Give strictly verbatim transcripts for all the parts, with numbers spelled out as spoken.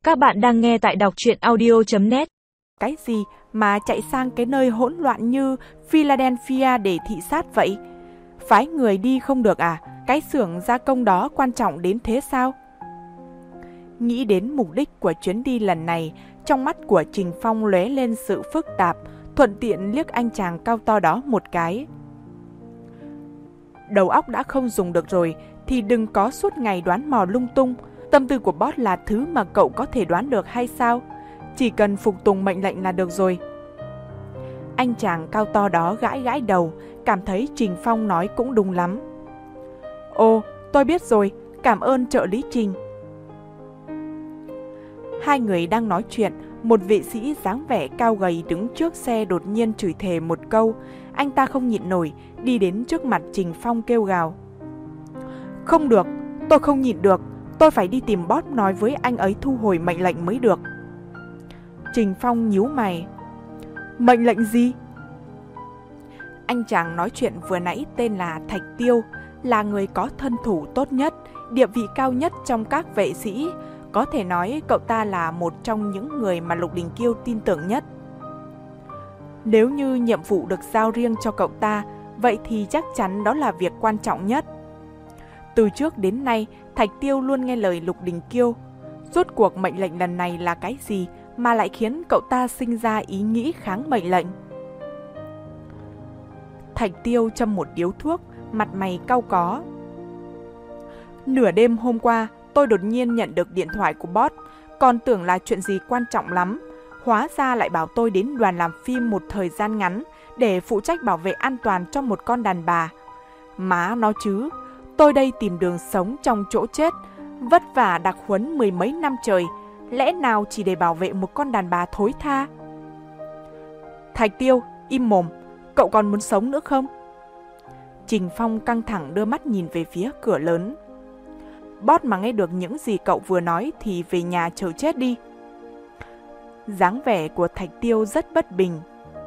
Các bạn đang nghe tại đọc truyện audio chấm net. Cái gì mà chạy sang cái nơi hỗn loạn như Philadelphia để thị sát vậy? Phái người đi không được à? Cái xưởng gia công đó quan trọng đến thế sao? Nghĩ đến mục đích của chuyến đi lần này, trong mắt của Trình Phong lóe lên sự phức tạp, thuận tiện liếc anh chàng cao to đó một cái. Đầu óc đã không dùng được rồi, thì đừng có suốt ngày đoán mò lung tung. Tâm tư của boss là thứ mà cậu có thể đoán được hay sao? Chỉ cần phục tùng mệnh lệnh là được rồi. Anh chàng cao to đó gãi gãi đầu, cảm thấy Trình Phong nói cũng đúng lắm. Ồ, tôi biết rồi, cảm ơn trợ lý Trình. Hai người đang nói chuyện, một vệ sĩ dáng vẻ cao gầy đứng trước xe đột nhiên chửi thề một câu. Anh ta không nhịn nổi, đi đến trước mặt Trình Phong kêu gào. Không được, tôi không nhịn được, tôi phải đi tìm boss nói với anh ấy thu hồi mệnh lệnh mới được. Trình Phong nhíu mày. Mệnh lệnh gì? Anh chàng nói chuyện vừa nãy tên là Thạch Tiêu, là người có thân thủ tốt nhất, địa vị cao nhất trong các vệ sĩ. Có thể nói cậu ta là một trong những người mà Lục Đình Kiêu tin tưởng nhất. Nếu như nhiệm vụ được giao riêng cho cậu ta, vậy thì chắc chắn đó là việc quan trọng nhất. Từ trước đến nay, Thạch Tiêu luôn nghe lời Lục Đình Kiêu. Rốt cuộc mệnh lệnh lần này là cái gì mà lại khiến cậu ta sinh ra ý nghĩ kháng mệnh lệnh? Thạch Tiêu châm một điếu thuốc, mặt mày cau có. Nửa đêm hôm qua, tôi đột nhiên nhận được điện thoại của boss, còn tưởng là chuyện gì quan trọng lắm. Hóa ra lại bảo tôi đến đoàn làm phim một thời gian ngắn để phụ trách bảo vệ an toàn cho một con đàn bà. Má nó chứ, tôi đây tìm đường sống trong chỗ chết, vất vả đặc huấn mười mấy năm trời, lẽ nào chỉ để bảo vệ một con đàn bà thối tha? Thạch Tiêu, im mồm, cậu còn muốn sống nữa không? Trình Phong căng thẳng đưa mắt nhìn về phía cửa lớn. Boss mà nghe được những gì cậu vừa nói thì về nhà chờ chết đi. Dáng vẻ của Thạch Tiêu rất bất bình.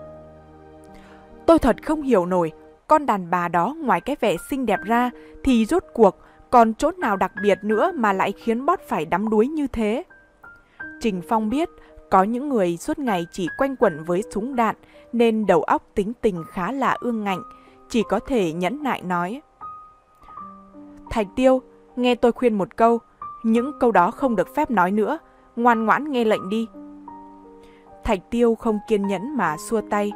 Tôi thật không hiểu nổi, con đàn bà đó ngoài cái vẻ xinh đẹp ra thì rốt cuộc còn chỗ nào đặc biệt nữa mà lại khiến boss phải đắm đuối như thế. Trình Phong biết có những người suốt ngày chỉ quanh quẩn với súng đạn nên đầu óc tính tình khá là ương ngạnh, chỉ có thể nhẫn nại nói. Thạch Tiêu, nghe tôi khuyên một câu, những câu đó không được phép nói nữa, ngoan ngoãn nghe lệnh đi. Thạch Tiêu không kiên nhẫn mà xua tay.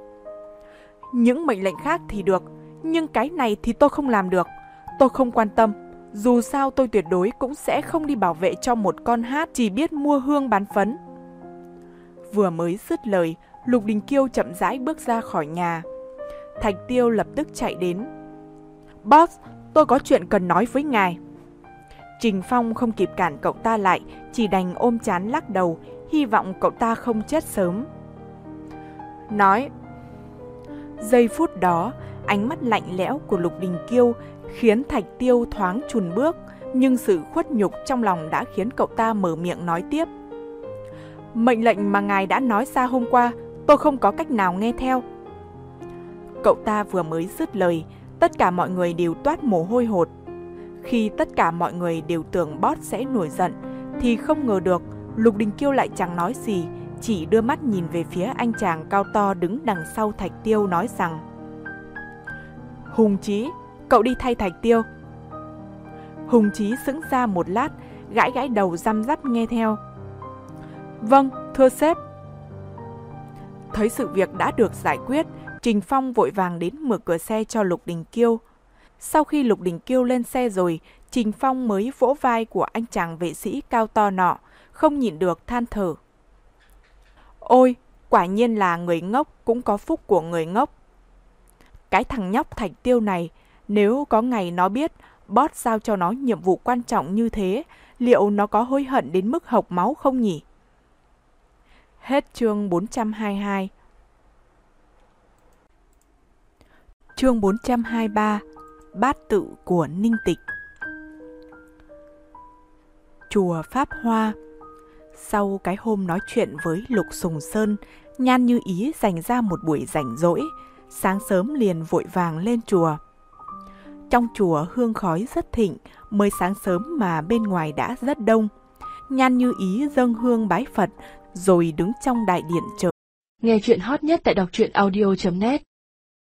Những mệnh lệnh khác thì được, nhưng cái này thì tôi không làm được. Tôi không quan tâm, dù sao tôi tuyệt đối cũng sẽ không đi bảo vệ cho một con hát chỉ biết mua hương bán phấn. Vừa mới dứt lời, Lục Đình Kiêu chậm rãi bước ra khỏi nhà. Thạch Tiêu lập tức chạy đến. Boss, tôi có chuyện cần nói với ngài. Trình Phong không kịp cản cậu ta lại, chỉ đành ôm trán lắc đầu, hy vọng cậu ta không chết sớm. Nói. Giây phút đó, ánh mắt lạnh lẽo của Lục Đình Kiêu khiến Thạch Tiêu thoáng chùn bước, nhưng sự khuất nhục trong lòng đã khiến cậu ta mở miệng nói tiếp. Mệnh lệnh mà ngài đã nói ra hôm qua, tôi không có cách nào nghe theo. Cậu ta vừa mới dứt lời, tất cả mọi người đều toát mồ hôi hột. Khi tất cả mọi người đều tưởng boss sẽ nổi giận, thì không ngờ được Lục Đình Kiêu lại chẳng nói gì, chỉ đưa mắt nhìn về phía anh chàng cao to đứng đằng sau Thạch Tiêu nói rằng: Hùng Chí, cậu đi thay Thạch Tiêu. Hùng Chí sững ra một lát, gãi gãi đầu răm rắp nghe theo. Vâng, thưa sếp. Thấy sự việc đã được giải quyết, Trình Phong vội vàng đến mở cửa xe cho Lục Đình Kiêu. Sau khi Lục Đình Kiêu lên xe rồi, Trình Phong mới vỗ vai của anh chàng vệ sĩ cao to nọ, không nhịn được than thở. Ôi, quả nhiên là người ngốc cũng có phúc của người ngốc. Cái thằng nhóc Thạch Tiêu này, nếu có ngày nó biết boss giao cho nó nhiệm vụ quan trọng như thế, liệu nó có hối hận đến mức hộc máu không nhỉ? Hết chương bốn trăm hai mươi hai. Chương bốn trăm hai mươi ba. Bát tự của Ninh Tịch. Chùa Pháp Hoa. Sau cái hôm nói chuyện với Lục Sùng Sơn, Nhan Như Ý dành ra một buổi rảnh rỗi, sáng sớm liền vội vàng lên chùa. Trong chùa hương khói rất thịnh, mới sáng sớm mà bên ngoài đã rất đông. Nhan Như Ý dâng hương bái Phật, rồi đứng trong đại điện chờ. Nghe chuyện hot nhất tại đọc truyện audio chấm net